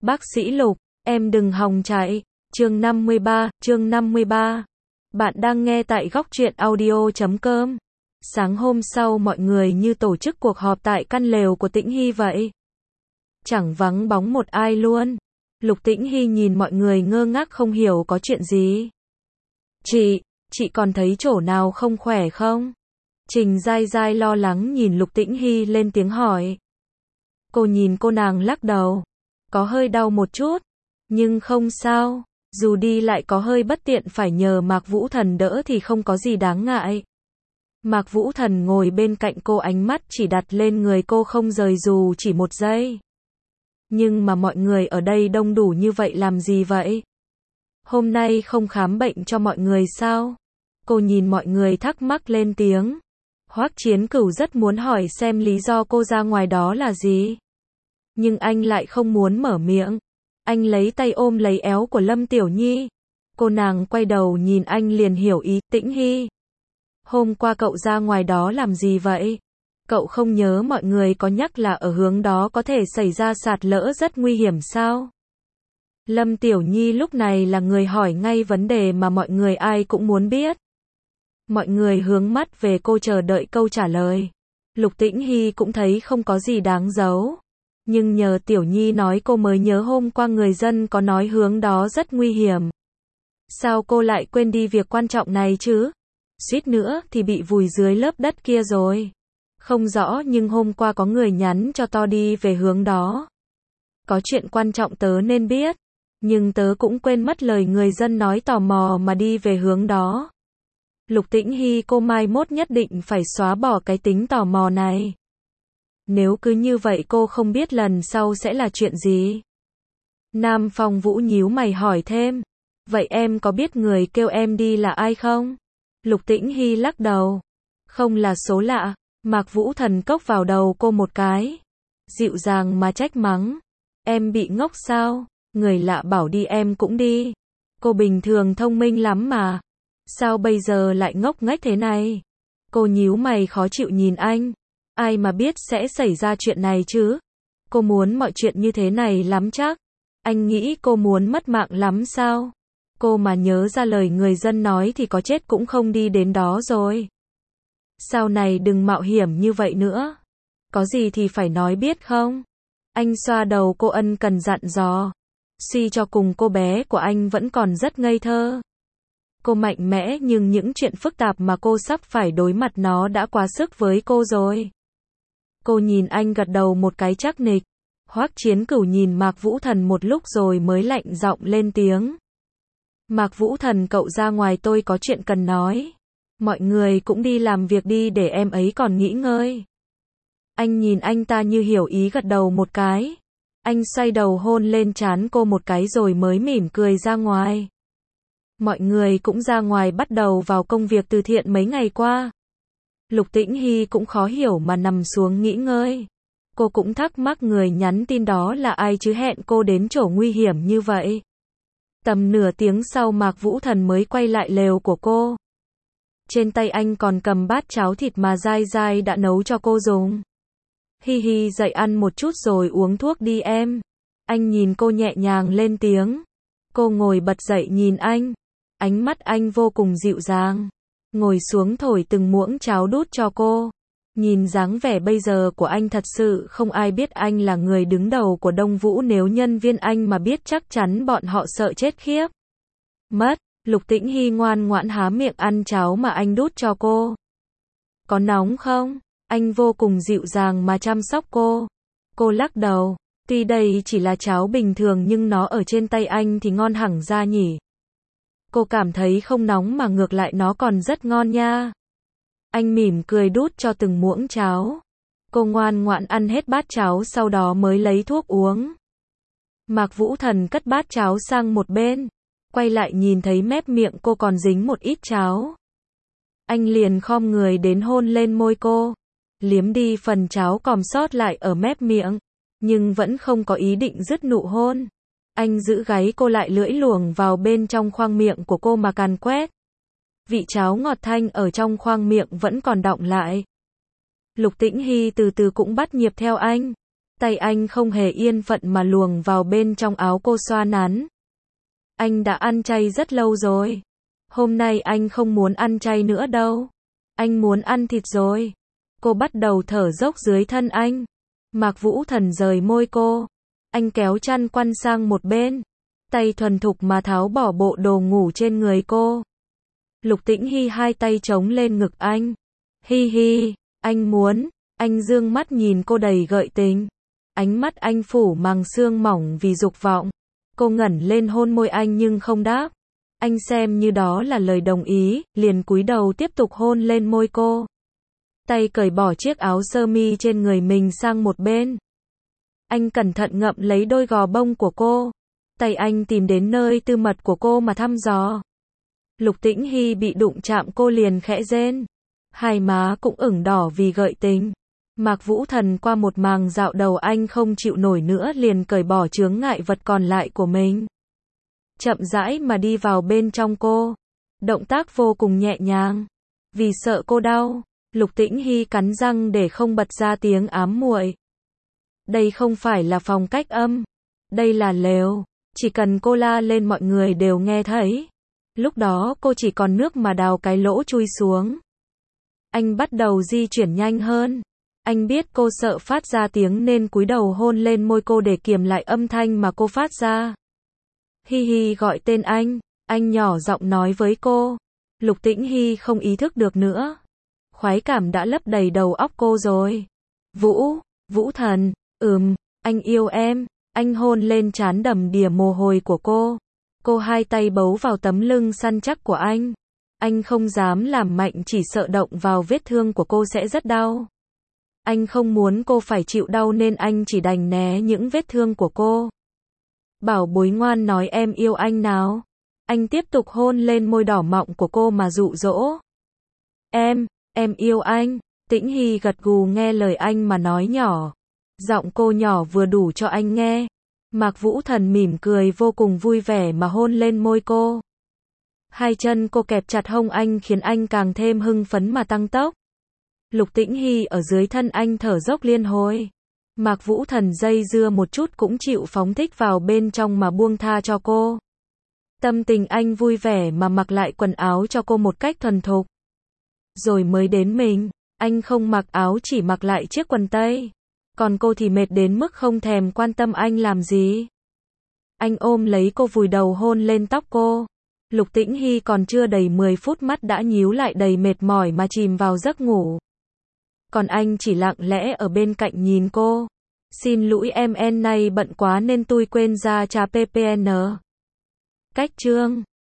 Bác sĩ Lục, em đừng hòng chạy. Chương 53. Bạn đang nghe tại góc truyện audio.com. Sáng hôm sau mọi người như tổ chức cuộc họp tại căn lều của Tĩnh Hy vậy. Chẳng vắng bóng một ai luôn. Lục Tĩnh Hy nhìn mọi người ngơ ngác không hiểu có chuyện gì. Chị còn thấy chỗ nào không khỏe không? Trình Giai Giai lo lắng nhìn Lục Tĩnh Hy lên tiếng hỏi. Cô nhìn cô nàng lắc đầu. Có hơi đau một chút, nhưng không sao, dù đi lại có hơi bất tiện phải nhờ Mạc Vũ Thần đỡ thì không có gì đáng ngại. Mạc Vũ Thần ngồi bên cạnh cô, ánh mắt chỉ đặt lên người cô không rời dù chỉ một giây. Nhưng mà mọi người ở đây đông đủ như vậy làm gì vậy? Hôm nay không khám bệnh cho mọi người sao? Cô nhìn mọi người thắc mắc lên tiếng. Hoắc Chiến Cửu rất muốn hỏi xem lý do cô ra ngoài đó là gì. Nhưng anh lại không muốn mở miệng. Anh lấy tay ôm lấy éo của Lâm Tiểu Nhi. Cô nàng quay đầu nhìn anh liền hiểu ý. Tĩnh Hy, hôm qua cậu ra ngoài đó làm gì vậy? Cậu không nhớ mọi người có nhắc là ở hướng đó có thể xảy ra sạt lở rất nguy hiểm sao? Lâm Tiểu Nhi lúc này là người hỏi ngay vấn đề mà mọi người ai cũng muốn biết. Mọi người hướng mắt về cô chờ đợi câu trả lời. Lục Tĩnh Hy cũng thấy không có gì đáng giấu. Nhưng nhờ Tiểu Nhi nói cô mới nhớ hôm qua người dân có nói hướng đó rất nguy hiểm. Sao cô lại quên đi việc quan trọng này chứ? Suýt nữa thì bị vùi dưới lớp đất kia rồi. Không rõ nhưng hôm qua có người nhắn cho tớ đi về hướng đó. Có chuyện quan trọng tớ nên biết. Nhưng tớ cũng quên mất lời người dân nói tò mò mà đi về hướng đó. Lục Tĩnh Hy, cô mai mốt nhất định phải xóa bỏ cái tính tò mò này. Nếu cứ như vậy cô không biết lần sau sẽ là chuyện gì. Nam Phong Vũ nhíu mày hỏi thêm. Vậy em có biết người kêu em đi là ai không? Lục Tĩnh Hy lắc đầu. Không là số lạ. Mạc Vũ Thần cốc vào đầu cô một cái. Dịu dàng mà trách mắng. Em bị ngốc sao? Người lạ bảo đi em cũng đi. Cô bình thường thông minh lắm mà. Sao bây giờ lại ngốc nghếch thế này? Cô nhíu mày khó chịu nhìn anh. Ai mà biết sẽ xảy ra chuyện này chứ? Cô muốn mọi chuyện như thế này lắm chắc. Anh nghĩ cô muốn mất mạng lắm sao? Cô mà nhớ ra lời người dân nói thì có chết cũng không đi đến đó rồi. Sau này đừng mạo hiểm như vậy nữa. Có gì thì phải nói biết không? Anh xoa đầu cô ân cần dặn dò. Suy cho cùng cô bé của anh vẫn còn rất ngây thơ. Cô mạnh mẽ nhưng những chuyện phức tạp mà cô sắp phải đối mặt nó đã quá sức với cô rồi. Cô nhìn anh gật đầu một cái chắc nịch. Hoắc Chiến Cửu nhìn Mạc Vũ Thần một lúc rồi mới lạnh giọng lên tiếng. Mạc Vũ Thần, cậu ra ngoài, tôi có chuyện cần nói. Mọi người cũng đi làm việc đi để em ấy còn nghỉ ngơi. Anh nhìn anh ta như hiểu ý gật đầu một cái. Anh xoay đầu hôn lên trán cô một cái rồi mới mỉm cười ra ngoài. Mọi người cũng ra ngoài bắt đầu vào công việc từ thiện mấy ngày qua. Lục Tĩnh Hy cũng khó hiểu mà nằm xuống nghỉ ngơi. Cô cũng thắc mắc người nhắn tin đó là ai chứ hẹn cô đến chỗ nguy hiểm như vậy. Tầm nửa tiếng sau Mạc Vũ Thần mới quay lại lều của cô. Trên tay anh còn cầm bát cháo thịt mà Giai Giai đã nấu cho cô dùng. Hi hi, dậy ăn một chút rồi uống thuốc đi em. Anh nhìn cô nhẹ nhàng lên tiếng. Cô ngồi bật dậy nhìn anh. Ánh mắt anh vô cùng dịu dàng. Ngồi xuống thổi từng muỗng cháo đút cho cô. Nhìn dáng vẻ bây giờ của anh thật sự không ai biết anh là người đứng đầu của Đông Vũ, nếu nhân viên anh mà biết chắc chắn bọn họ sợ chết khiếp mất. Lục Tĩnh Hy ngoan ngoãn há miệng ăn cháo mà anh đút cho cô. Có nóng không? Anh vô cùng dịu dàng mà chăm sóc cô. Cô lắc đầu. Tuy đây chỉ là cháo bình thường nhưng nó ở trên tay anh thì ngon hẳn ra nhỉ. Cô cảm thấy không nóng mà ngược lại nó còn rất ngon nha. Anh mỉm cười đút cho từng muỗng cháo. Cô ngoan ngoãn ăn hết bát cháo sau đó mới lấy thuốc uống. Mạc Vũ Thần cất bát cháo sang một bên. Quay lại nhìn thấy mép miệng cô còn dính một ít cháo. Anh liền khom người đến hôn lên môi cô. Liếm đi phần cháo còn sót lại ở mép miệng. Nhưng vẫn không có ý định dứt nụ hôn. Anh giữ gáy cô lại, lưỡi luồn vào bên trong khoang miệng của cô mà càn quét. Vị cháo ngọt thanh ở trong khoang miệng vẫn còn đọng lại. Lục Tĩnh Hy từ từ cũng bắt nhịp theo anh. Tay anh không hề yên phận mà luồng vào bên trong áo cô xoa nắn. Anh đã ăn chay rất lâu rồi. Hôm nay anh không muốn ăn chay nữa đâu. Anh muốn ăn thịt rồi. Cô bắt đầu thở dốc dưới thân anh. Mạc Vũ Thần rời môi cô. Anh kéo chăn quăn sang một bên. Tay thuần thục mà tháo bỏ bộ đồ ngủ trên người cô. Lục Tĩnh Hy hai tay chống lên ngực anh. Hi hi, anh muốn. Anh dương mắt nhìn cô đầy gợi tình. Ánh mắt anh phủ màng sương mỏng vì dục vọng. Cô ngẩng lên hôn môi anh nhưng không đáp. Anh xem như đó là lời đồng ý, liền cúi đầu tiếp tục hôn lên môi cô. Tay cởi bỏ chiếc áo sơ mi trên người mình sang một bên. Anh cẩn thận ngậm lấy đôi gò bông của cô. Tay anh tìm đến nơi tư mật của cô mà thăm dò. Lục Tĩnh Hy bị đụng chạm cô liền khẽ rên. Hai má cũng ửng đỏ vì gợi tình. Mạc Vũ Thần qua một màng dạo đầu anh không chịu nổi nữa liền cởi bỏ chướng ngại vật còn lại của mình. Chậm rãi mà đi vào bên trong cô. Động tác vô cùng nhẹ nhàng. Vì sợ cô đau, Lục Tĩnh Hy cắn răng để không bật ra tiếng ám muội. Đây không phải là phòng cách âm. Đây là lều. Chỉ cần cô la lên mọi người đều nghe thấy. Lúc đó cô chỉ còn nước mà đào cái lỗ chui xuống. Anh bắt đầu di chuyển nhanh hơn. Anh biết cô sợ phát ra tiếng nên cúi đầu hôn lên môi cô để kiềm lại âm thanh mà cô phát ra. Hi hi gọi tên anh nhỏ giọng nói với cô. Lục Tĩnh Hy không ý thức được nữa. Khoái cảm đã lấp đầy đầu óc cô rồi. Vũ Thần, anh yêu em. Anh hôn lên trán đầm đìa mồ hôi của cô. Cô hai tay bấu vào tấm lưng săn chắc của anh. Anh không dám làm mạnh chỉ sợ động vào vết thương của cô sẽ rất đau. Anh không muốn cô phải chịu đau nên anh chỉ đành né những vết thương của cô. Bảo bối ngoan nói em yêu anh nào. Anh tiếp tục hôn lên môi đỏ mọng của cô mà dụ dỗ. Em yêu anh. Tĩnh Hy gật gù nghe lời anh mà nói nhỏ. Giọng cô nhỏ vừa đủ cho anh nghe. Mạc Vũ Thần mỉm cười vô cùng vui vẻ mà hôn lên môi cô. Hai chân cô kẹp chặt hông anh khiến anh càng thêm hưng phấn mà tăng tốc. Lục Tĩnh Hy ở dưới thân anh thở dốc liên hồi. Mạc Vũ Thần dây dưa một chút cũng chịu phóng thích vào bên trong mà buông tha cho cô. Tâm tình anh vui vẻ mà mặc lại quần áo cho cô một cách thuần thục. Rồi mới đến mình, anh không mặc áo chỉ mặc lại chiếc quần tây. Còn cô thì mệt đến mức không thèm quan tâm anh làm gì. Anh ôm lấy cô vùi đầu hôn lên tóc cô. Lục Tĩnh Hy còn chưa đầy 10 phút mắt đã nhíu lại đầy mệt mỏi mà chìm vào giấc ngủ. Còn anh chỉ lặng lẽ ở bên cạnh nhìn cô. Xin lỗi em nay bận quá nên tôi quên ra trả PPN. Cách chương